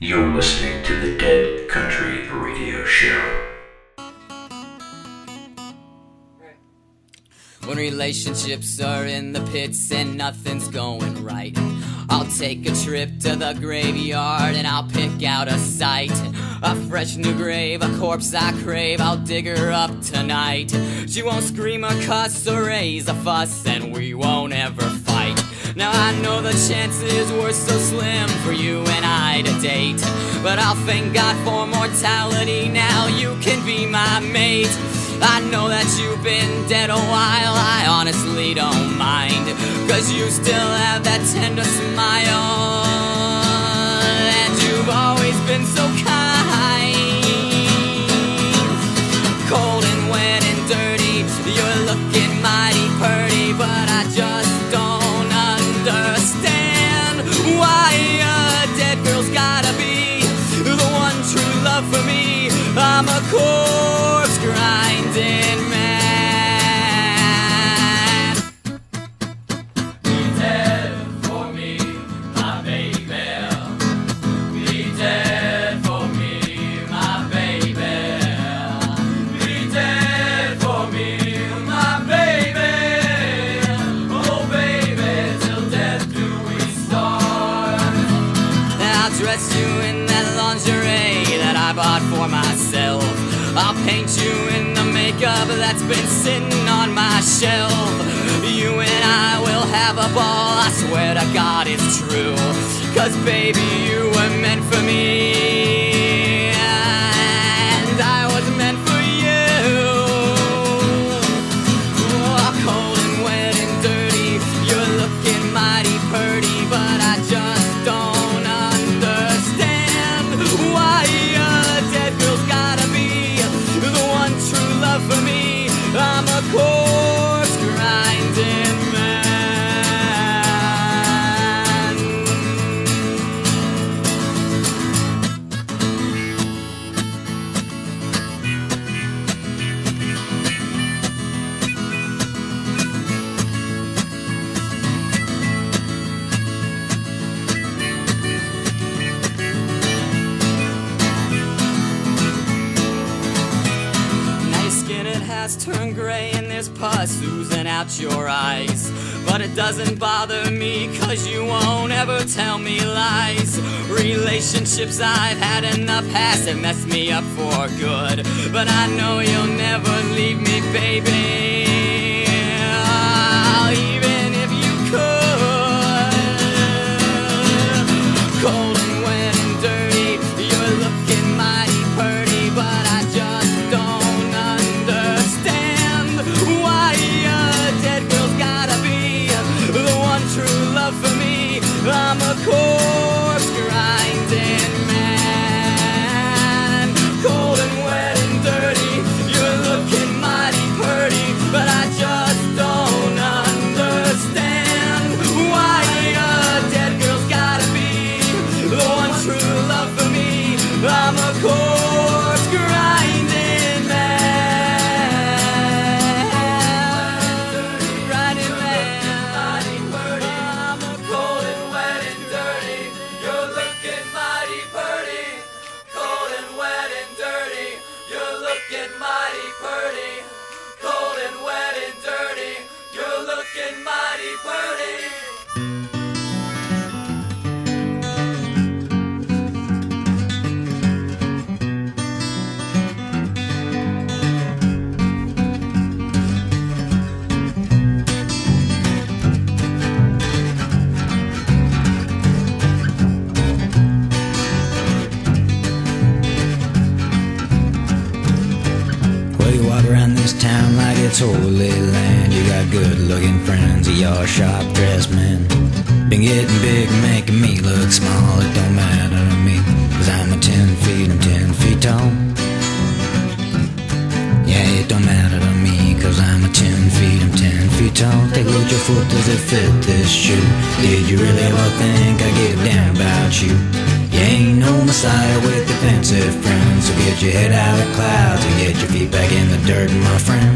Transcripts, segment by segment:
You're listening to the Dead Country Radio Show. When relationships are in the pits and nothing's going right, I'll take a trip to the graveyard and I'll pick out a site. A fresh new grave, a corpse I crave, I'll dig her up tonight. She won't scream or cuss or raise a fuss, and we won't ever fight. Now I know the chances were so slim for you and I to date, but I'll thank God for mortality, now you can be my mate. I know that you've been dead a while, I honestly don't mind, 'cause you still have that tender smile, and you've always been so kind. Cold and wet and dirty, you're looking mighty pretty, but I just don't understand why a dead girl's gotta be the one true love for me. I'm a corpse grinding man. Be dead for me, my baby. Be dead for me, my baby. Be dead for me, my baby. Oh baby, till death do we start. I'll dress you in that lingerie that I bought for myself. I'll paint you in the makeup that's been sitting on my shelf. You and I will have a ball, I swear to God it's true. 'Cause baby, you were meant for me, and I was meant for you. Oh, cold and wet and dirty, you're looking mighty pretty, but I just don't understand why a dead girl's gotta be the one true love for me. I'm a corpse grinding man. Turn gray and there's pus oozing out your eyes, but it doesn't bother me 'cause you won't ever tell me lies. Relationships I've had in the past have messed me up for good, but I know you'll never leave me, baby, even if you could. Cold and wet and dirty, you're looking mighty pretty, but I just don't true love for me. I'm a corpse grinding man. Cold and wet and dirty, you're looking mighty pretty, but I just don't understand why a dead girl's gotta be the one true love for me. I'm a corpse grinding man. Grinding man. Mighty pretty, cold and wet and dirty. You're looking mighty pretty. Town like it's holy land. You got good looking friends, you're sharp dressed men. Been getting big, making me look small. It don't matter to me, 'cause I'm 10 feet, I'm 10 feet tall. Yeah, it don't matter to me, 'cause I'm 10 feet, I'm 10 feet tall. Take a look at your foot, does it fit this shoe? Did you really ever think I give a damn about you? You ain't no messiah with defensive friends, so get your head out of the clouds and get your feet back in the dirt, my friend.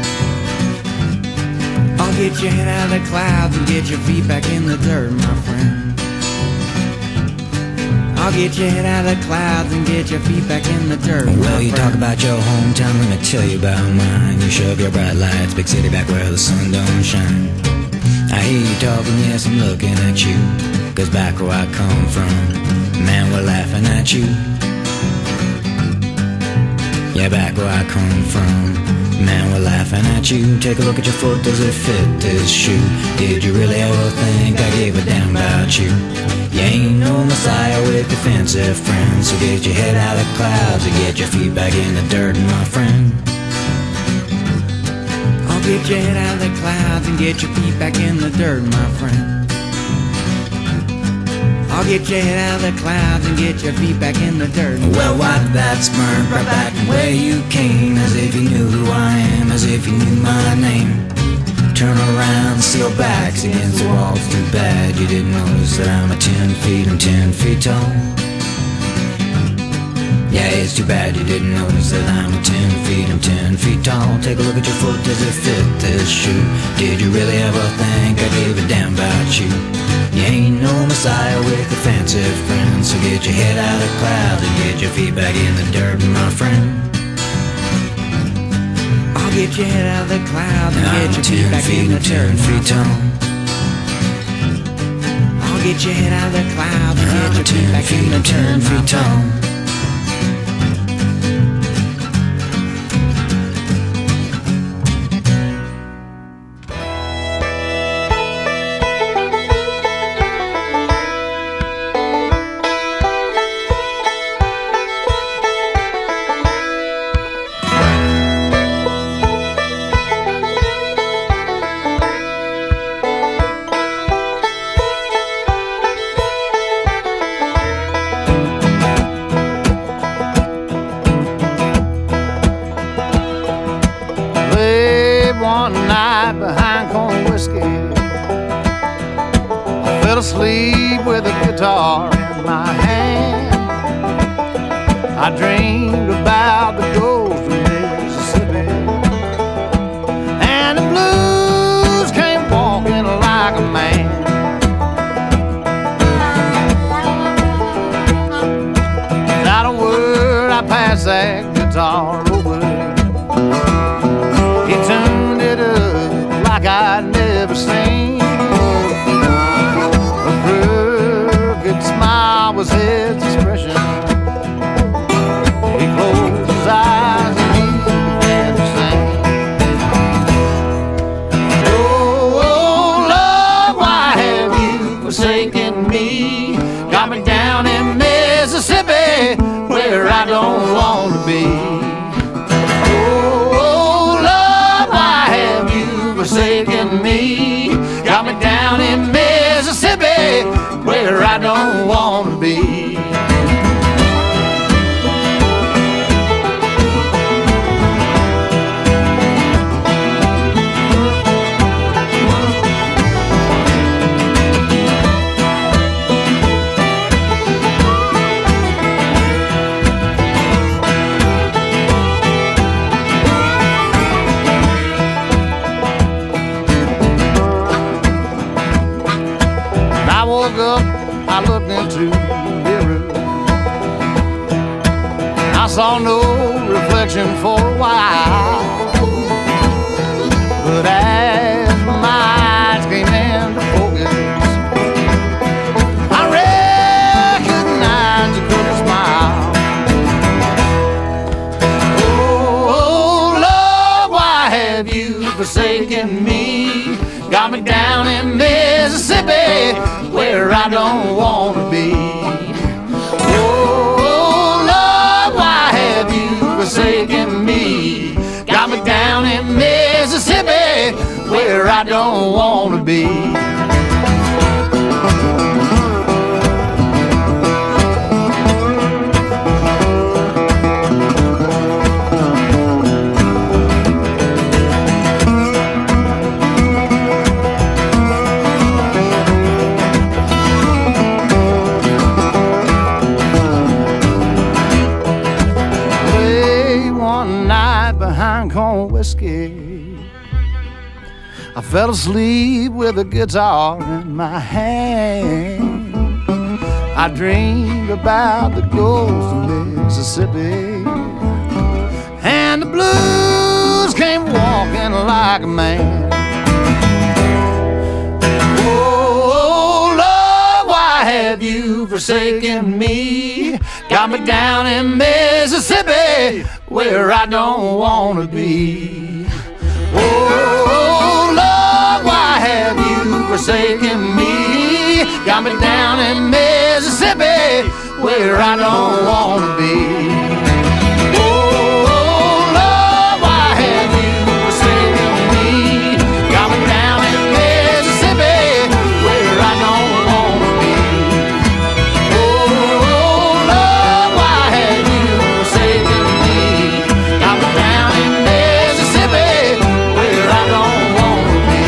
I'll get your head out of the clouds and get your feet back in the dirt, my friend. I'll I'll get your head out of the clouds and get your feet back in the dirt. Well, you talk about your hometown, let me tell you about mine. You shove your bright lights, big city back where the sun don't shine. I hear you talking, yes, I'm looking at you. 'Cause back where I come from, man, we're laughing at you. Yeah, back where I come from, man, we're laughing at you. Take a look at your foot, does it fit this shoe? Did you really ever think I gave a damn about you? You ain't no messiah with defensive friends, so get your head out of the clouds and get your feet back in the dirt, my friend. I'll get your head out of the clouds and get your feet back in the dirt, my friend. I'll get your head out of the clouds and get your feet back in the dirt. Well, wipe that smirk right back from where you came, as if you knew who I am, as if you knew my name. Turn around, seal backs against the walls. Too bad you didn't notice that I'm 10 feet tall. Yeah, it's too bad you didn't notice that I'm 10 feet tall. Take a look at your foot, does it fit this shoe? Did you really ever think I gave a damn about you? You ain't no messiah with offensive friends, so get your head out of the clouds and get your feet back in the dirt, my friend. I'll get your head out of the clouds and get your feet back in the dirt, 10 feet tall. I'll get your head out of the clouds and get your feet back in the dirt, 10 feet tall. Asleep with a guitar in my hand. I dreamed about the ghost of Mississippi, and the blues came walking like a man. Without a word, I passed that guitar over. He tuned it up like I'd never seen. Smile was his expression. He closed his eyes and he began to sing. Oh, oh, love, why have you forsaken me? Got me down in Mississippi where I don't want to be. Oh, oh, love, why have you forsaken me? Got me down in Mississippi where I don't want to be. I woke up, I looked into the mirror. I saw no reflection for a while, but as my eyes came into focus, I recognized a crooked smile. Oh, oh, love, why have you forsaken me? Got me down in Mississippi where I don't want to be. Oh, love, why have you forsaken me? Got me down in Mississippi where I don't want to be. Corn whiskey, I fell asleep with a guitar in my hand. I dreamed about the Gulf of Mississippi, and the blues came walking like a man. Oh, love, why have you forsaken me? Got me down in Mississippi, where I don't want to be. Oh, love, why have you forsaken me? Got me down in Mississippi, where I don't want to be. Oh, love, why have you forsaken me? Got me down in Mississippi, where I don't want to be. Oh, love, why have you forsaken me? Got me down in Mississippi, where I don't want to be.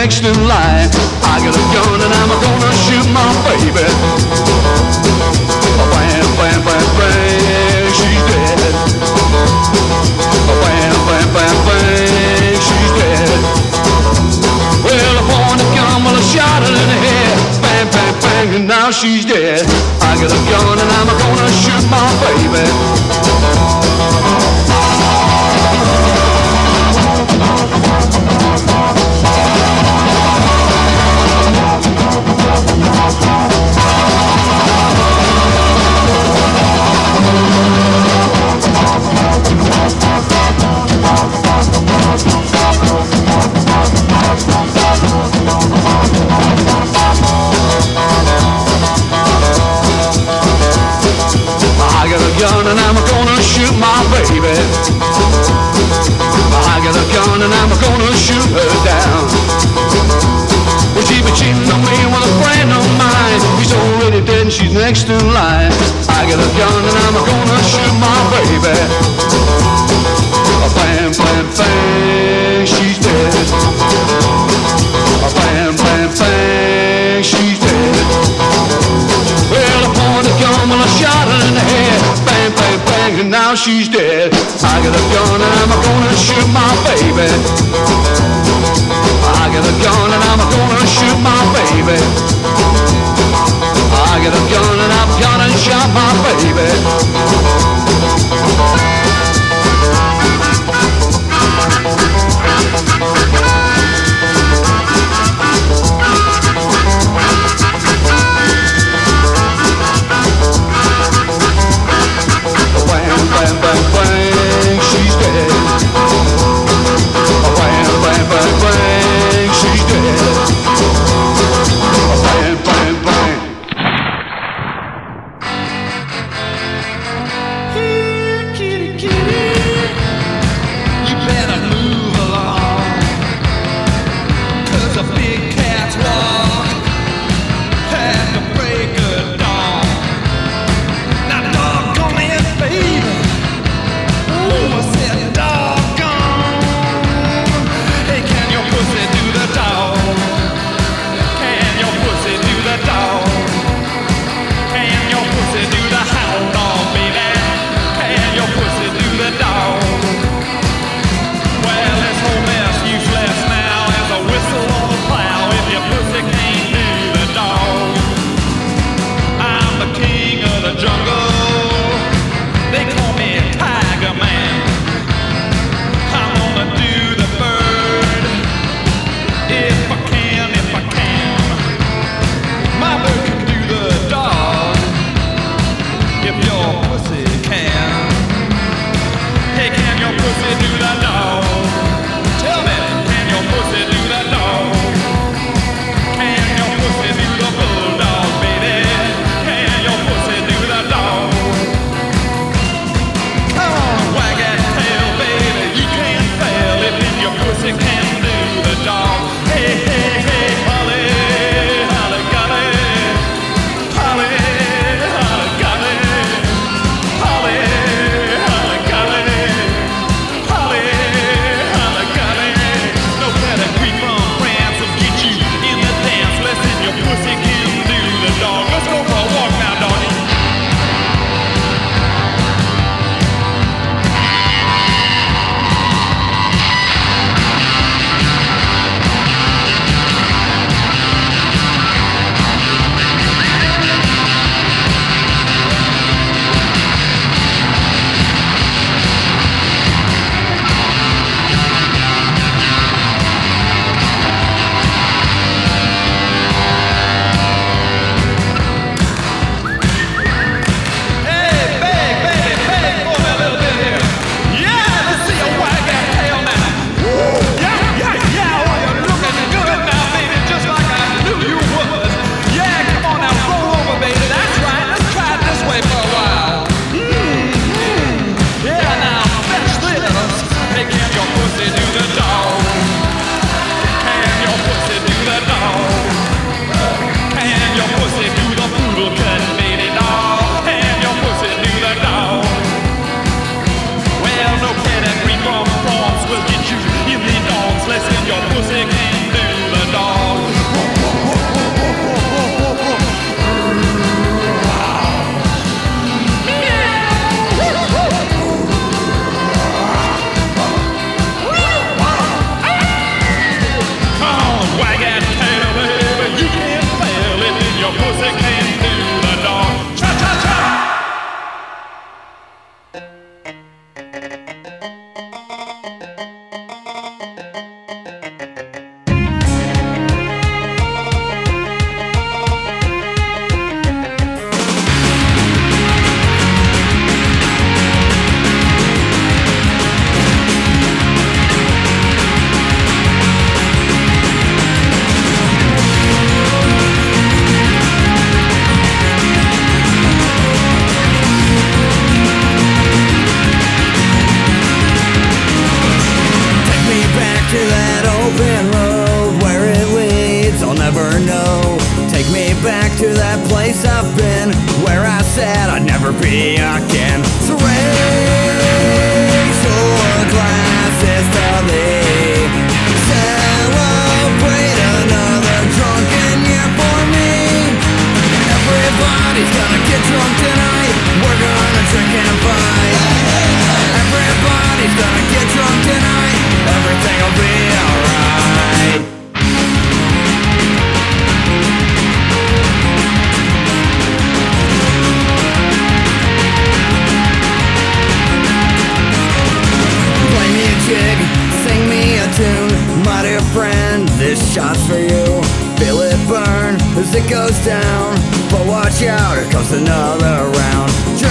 next in line. I got a gun and I'm gonna shoot my baby. Bam, bam, bam, bam, she's dead. Bam, bam, bam, bam, she's dead. Well, I want a gun, well, I shot her in the head. Bang, bang, bang, and now she's dead. I got a gun and I'm gonna shoot my baby. I got a gun and I'm gonna shoot my baby. I got a gun and I'm gonna shoot her down. Well, she been cheating on me with a friend of mine. She's already dead and she's next in line. I got a gun and I'm gonna shoot my baby. Bam, bam, bam, she's dead. Bam, bam, bam, she's dead. Well, I poured a gun when I shot her in the head. Bang, bang, bang, and now she's dead. I got a gun and I'm gonna shoot my baby. I got a gun and I'm gonna shoot my baby. I got a gun and I'm gonna shoot my baby. Bang, bang, bang, she's dead. Bang, bang, bang, bang, she's dead. never know. Take me back to that place I've been, where I said I'd never be again. So raise your glasses to thee. Celebrate another drunken year for me. Everybody's gonna get drunk tonight. We're gonna drink and fight. Everybody's gonna get drunk tonight. Everything'll be alright. Play me a jig, sing me a tune. My dear friend, this shot's for you. Feel it burn as it goes down. But watch out, here comes another round.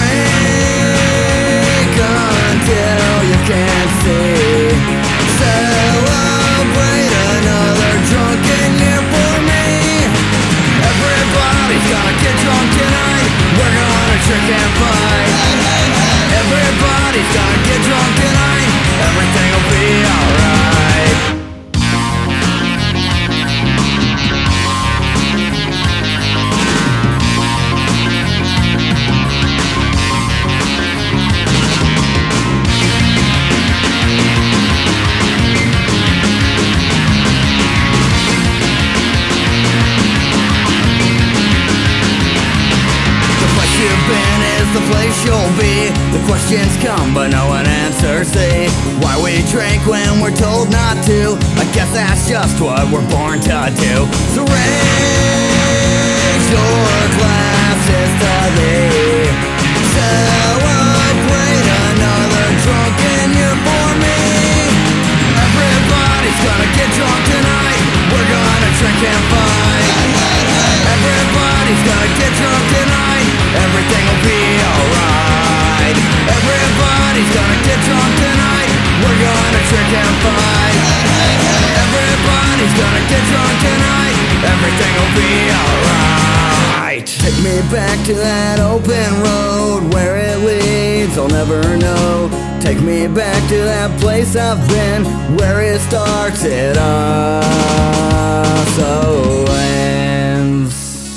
Drink until you can't see. Celebrate another drunken year for me. Everybody's gonna get drunk tonight. We're gonna drink and fight. Everybody's gonna get drunk tonight. Everything'll be alright. You've been is the place you'll be. The questions come but no one answers thee. Why we drink when we're told not to? I guess that's just what we're born to do. So raise your glasses to thee. Celebrate another drunken year for me. Everybody's gonna get drunk tonight. We're gonna drink and fight. Everybody's gonna get drunk tonight. Everything'll be alright. Everybody's gonna get drunk tonight. We're gonna drink and fight. Everybody's gonna get drunk tonight. Everything'll be alright. Take me back to that open road. Where it leads, I'll never know. Take me back to that place I've been, where it starts, it also ends.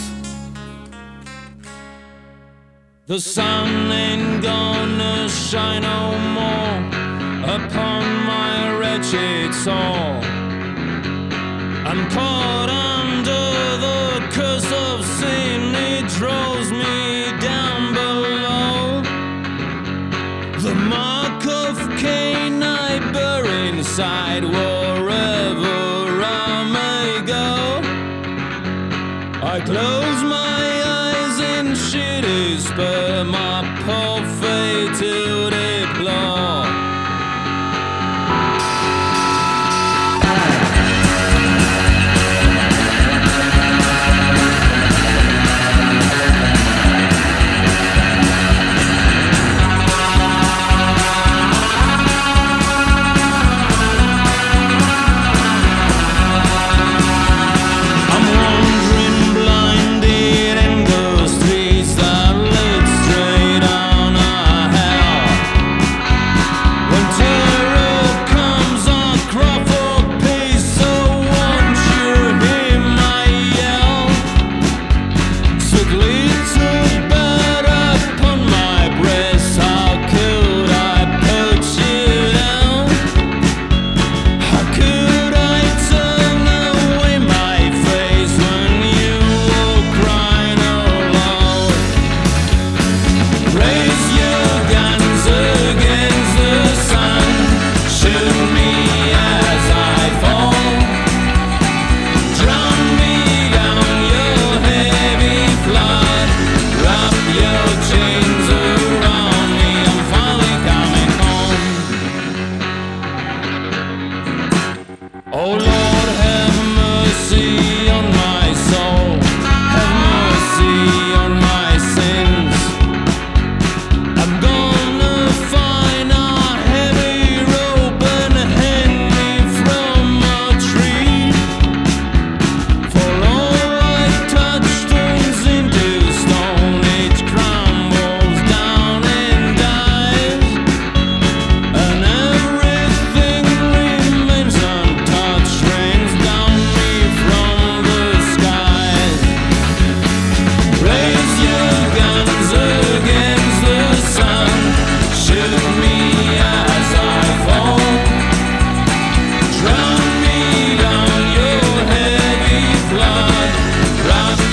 The sun ain't gonna shine no more upon my wretched soul. I'm caught under the curse of sin, it draws me down below. The mark of Cain I bear inside wherever I may go. I close my eyes and shit is spare my poor fate to deplore.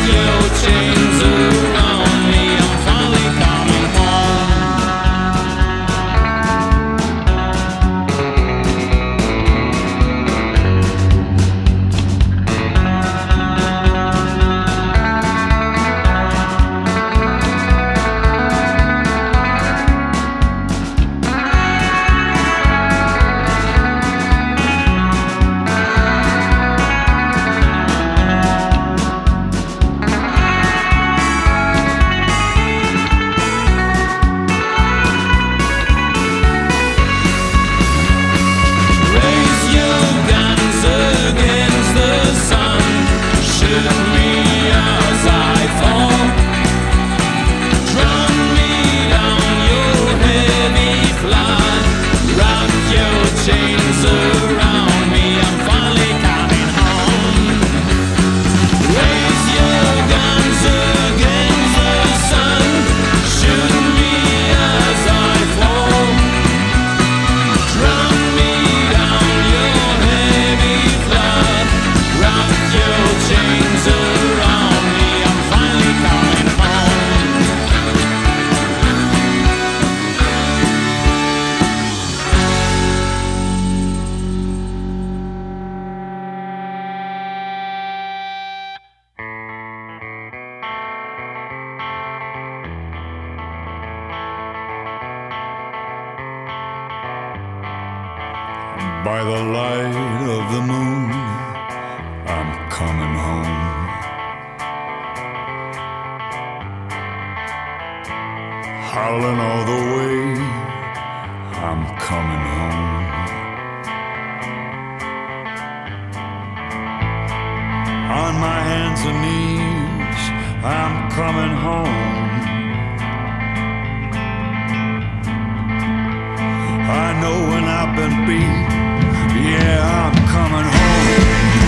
your chains around me. I'm finally coming home. Raise your guns against the sun. Shoot me as I fall. Drown me down your heavy flood. Wrap your chains around me. I'm finally coming home. Raise your guns against the sun. Shoot me as I fall. Drown me down your heavy flood. Wrap your chains around me. I'm finally coming home. By the light of the moon, I'm coming home. Howling all the way, I'm coming home. On my hands and knees, I'm coming home. I know when I've been beat, yeah, I'm coming home.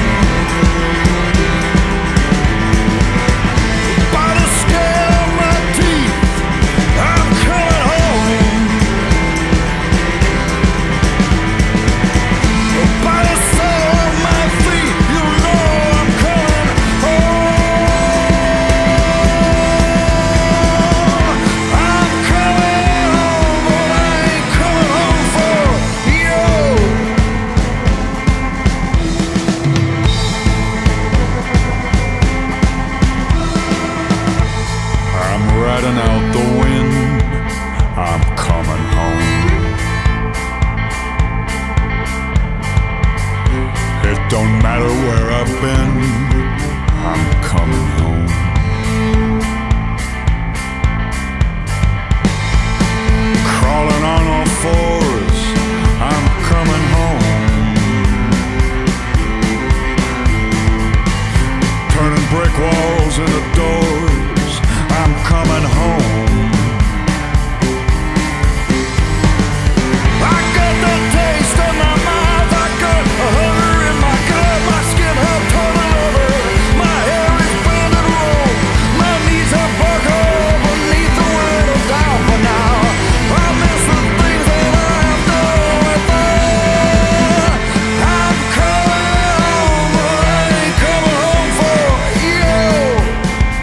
By the skin of my teeth, I'm coming home. By the sole of my feet, you know I'm coming home. I'm coming home, but I ain't coming home for you. I'm riding out the wind, I'm coming home. It don't matter where I've been, I'm coming home. Crawling on all fours, I'm coming home. Turning brick walls into doors, I'm coming home. I got the taste in my mouth, I got a hunger in my gut, my skin have turning over, my hair is bending low, my knees have buckled beneath the weight of doubt. For now, I miss the things that I have done without. I'm coming home, but I ain't coming home for you.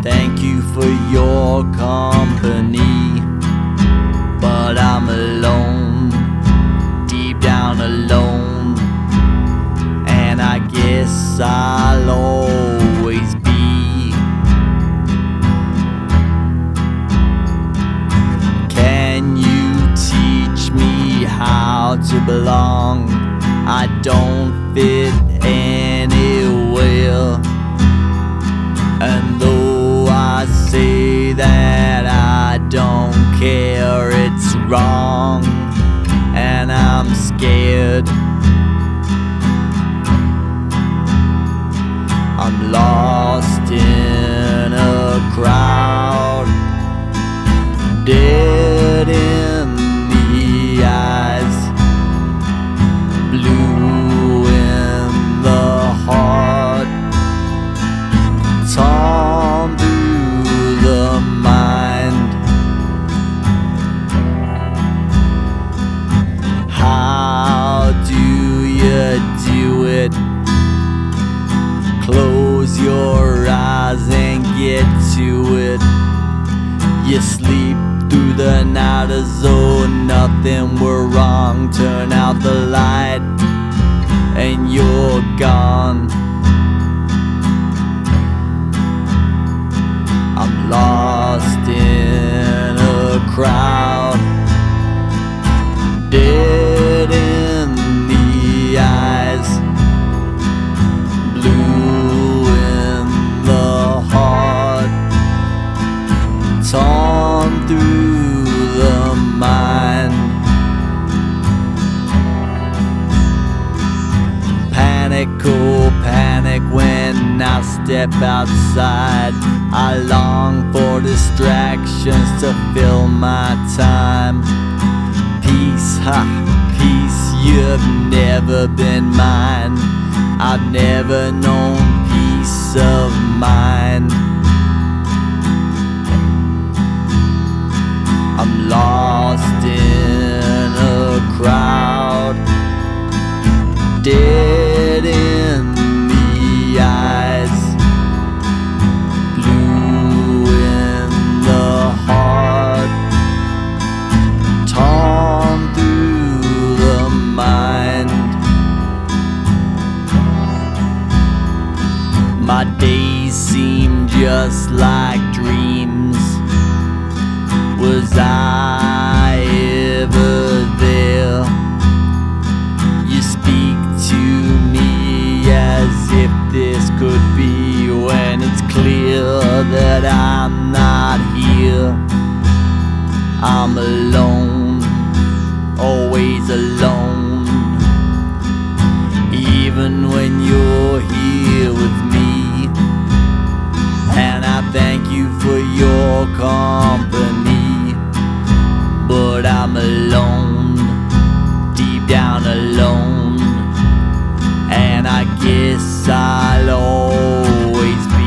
thank you for your company, but I'm alone, deep down alone, and I guess I'll always be. Can you teach me how to belong? I don't fit anywhere, and though I say that I don't care, it's wrong, and I'm scared. I'm lost in a crowd, dead in the eyes, blue in the heart, torn through the mind. How do you do it? Close your eyes and get to it. You sleep through the night as though nothing were wrong. Turn out the light and you're gone. I'm lost in a crowd, dead in the eyes, blue in the heart, torn through the mind. Panic, oh panic when I step outside. I long for distractions to fill my time. Peace, ha, peace, you've never been mine. I've never known peace of mind. I'm lost in a crowd, dead in the eyes, blue in the heart, torn through the mind. My days seem just like dreams. Was I ever there? You speak to me as if this could be, when it's clear that I'm not here. I'm alone, always alone, even when you're here with me. And I thank you for your company, but I'm alone, deep down alone, and I guess I'll always be.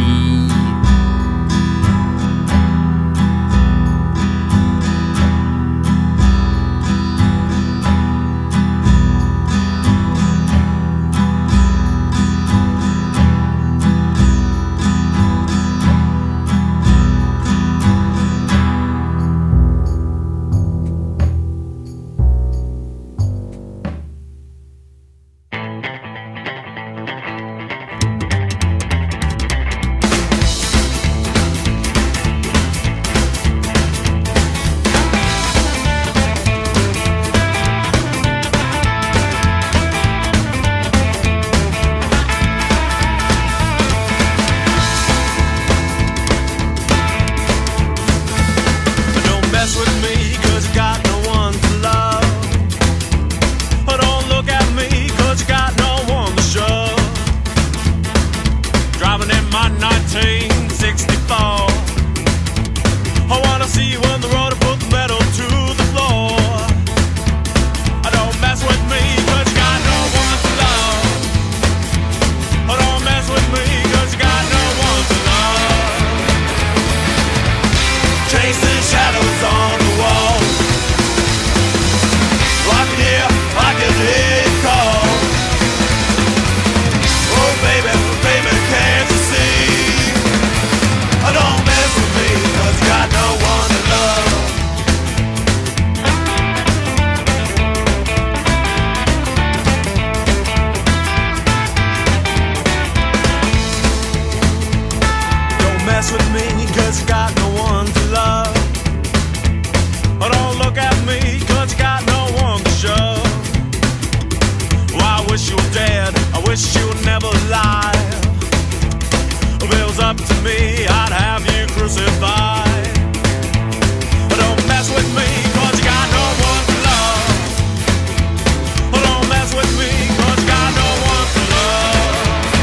mess with me, cause you got no one to love. Oh, don't look at me, cause you got no one to show. Oh, I wish you were dead, I wish you were never alive. If it was up to me, I'd have you crucified. Oh, don't mess with me, cause you got no one to love. Oh, don't mess with me, cause you got no one to love.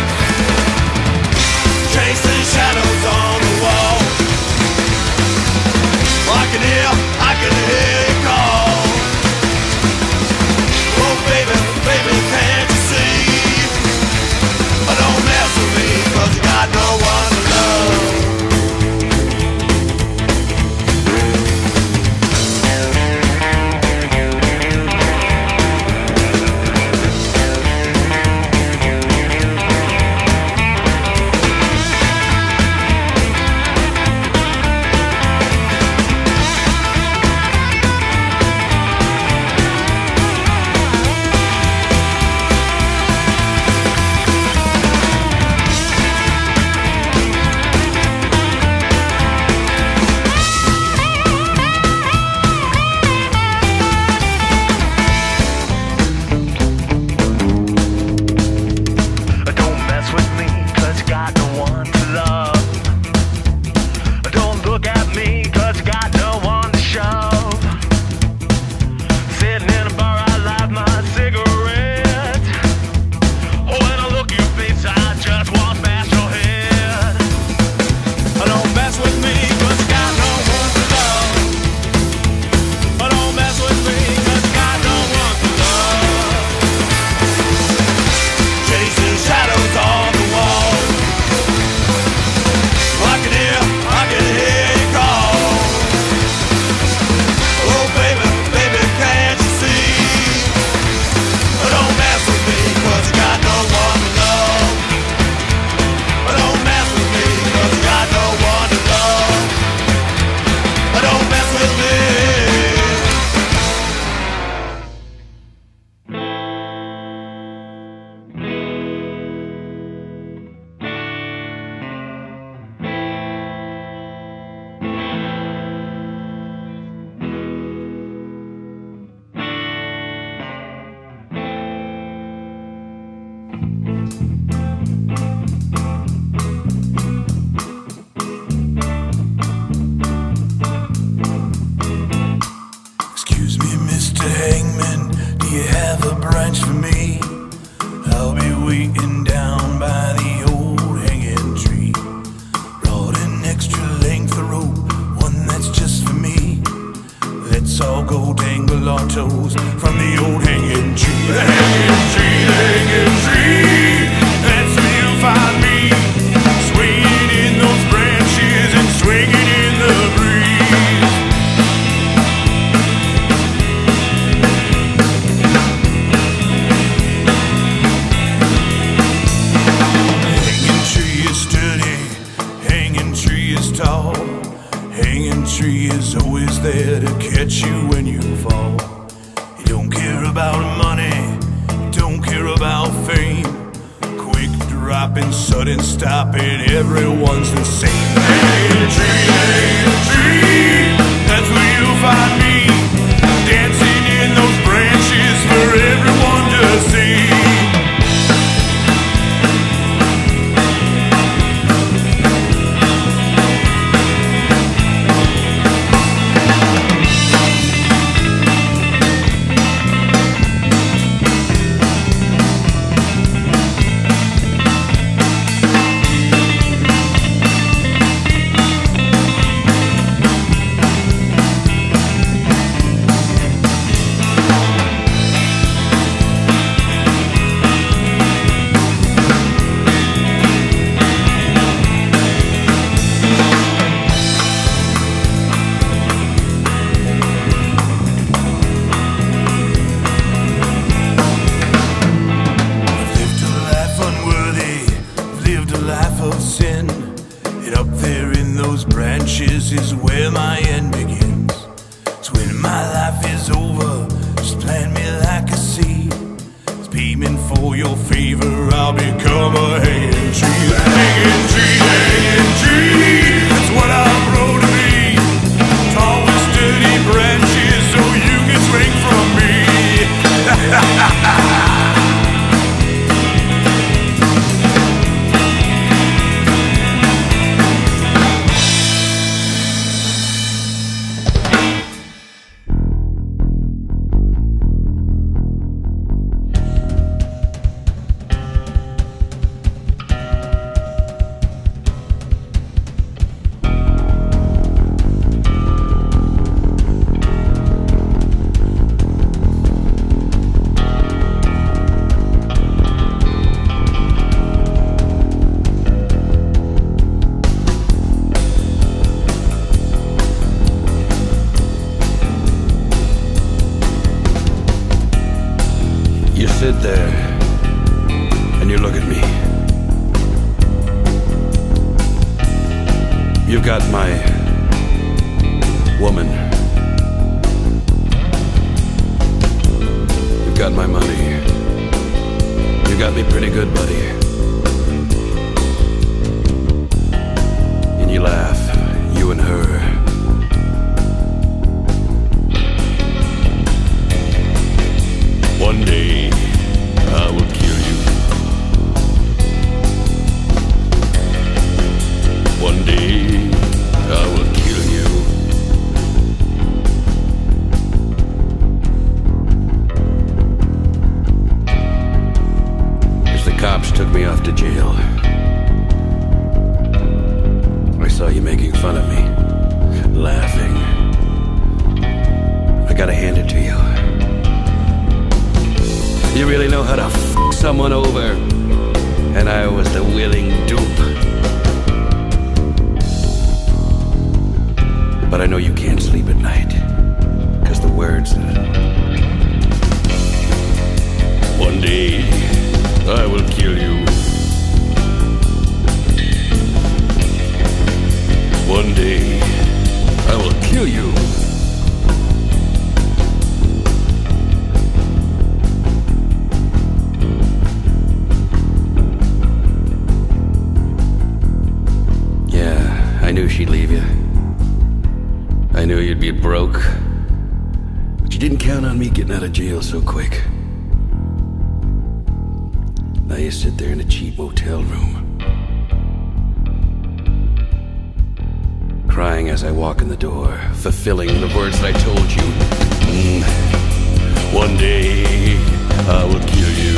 Chasing shadows on the wall. I can hear you call. Oh baby, baby, can't you see? Oh, don't mess with me, cause you got no one to love. for your favor, I'll become a hanging tree. Hanging tree, hanging tree. sit there and you look at me. You've got my woman. You've got my money. You got me pretty good, buddy. And you laugh, you and her. One day, I will kill you. One day, I will kill you. As the cops took me off to jail, I saw you making fun of me, laughing. I gotta hand it to you. You really know how to f someone over, and I was the willing dupe. But I know you can't sleep at night, 'cause the words one day I will kill you. One day I will kill you. I knew she'd leave you. I knew you'd be broke. But you didn't count on me getting out of jail so quick. Now you sit there in a cheap motel room, crying as I walk in the door, fulfilling the words that I told you. One day I will kill you.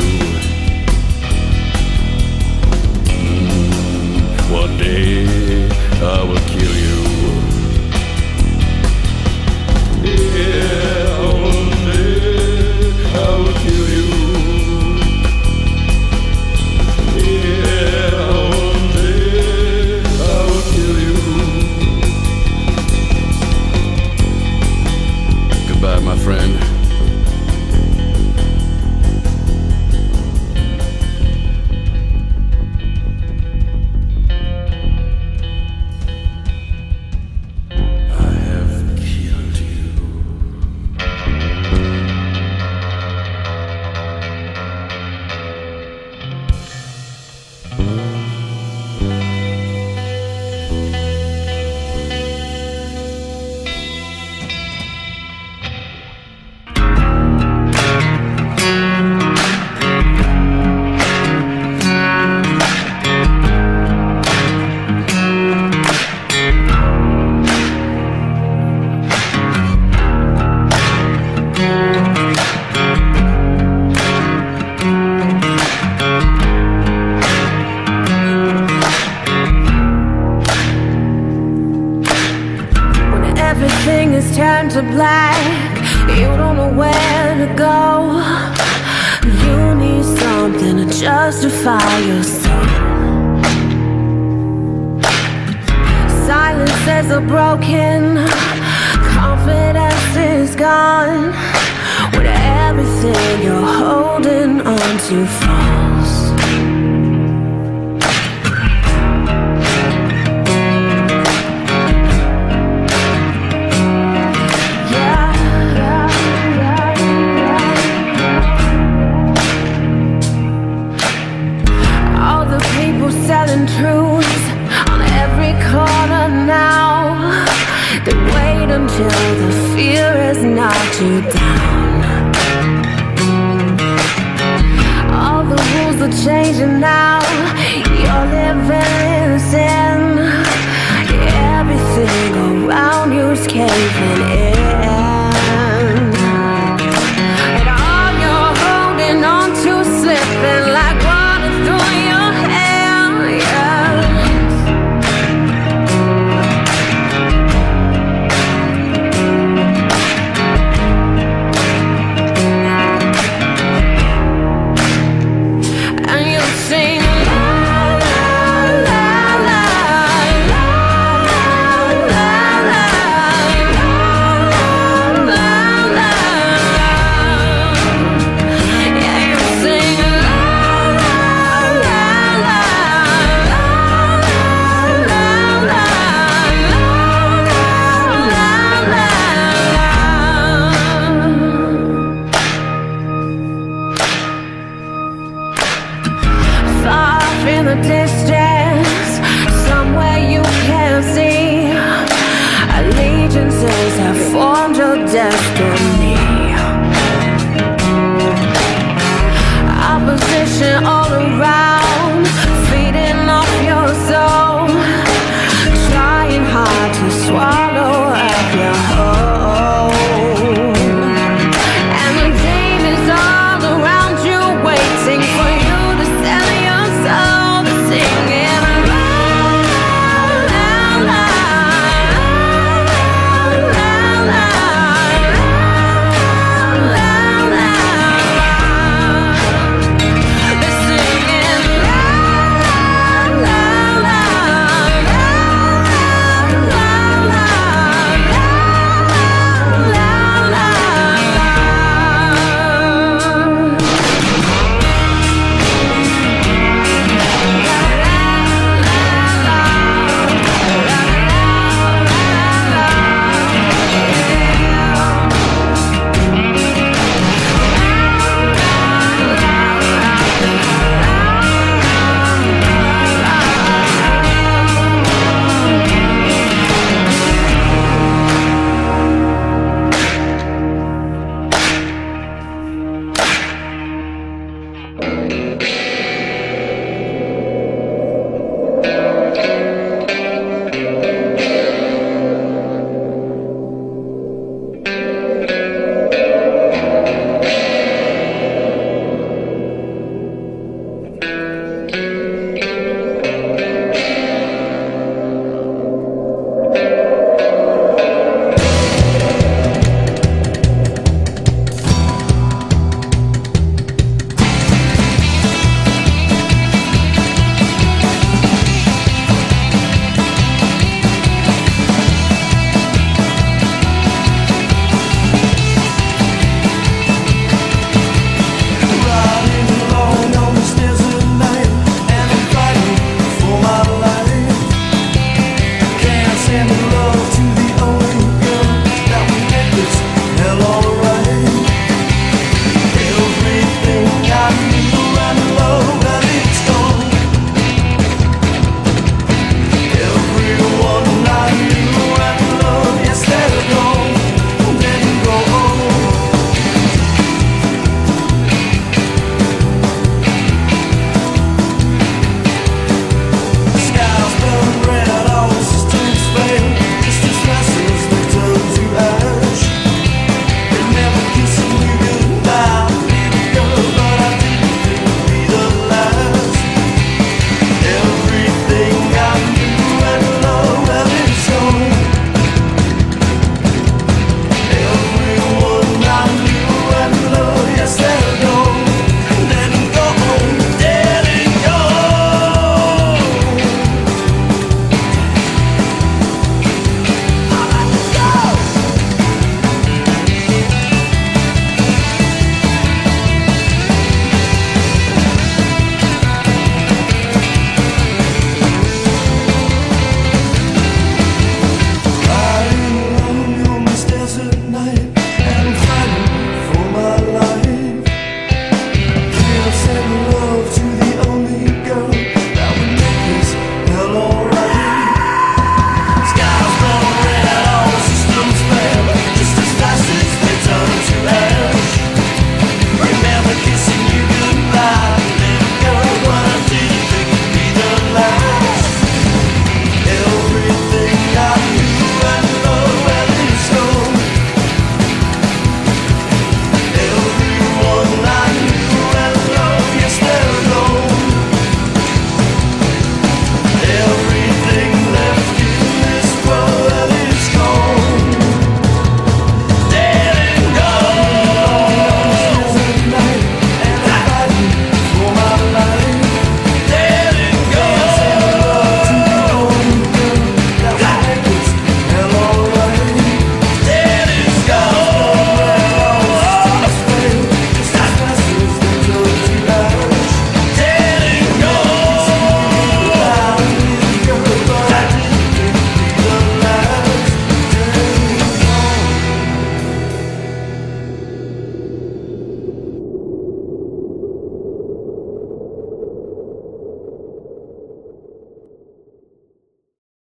One day I will kill you. Yeah, one day I will kill you. Yeah, one day I will kill you. Goodbye, my friend. Turned to black, you don't know where to go. You need something to justify yourself. Silences are broken, confidence is gone, when everything you're holding on to falls. Selling truths on every corner now. They wait until the fear has knocked you down. All the rules are changing now. You're living in sin. Everything around you's caving in.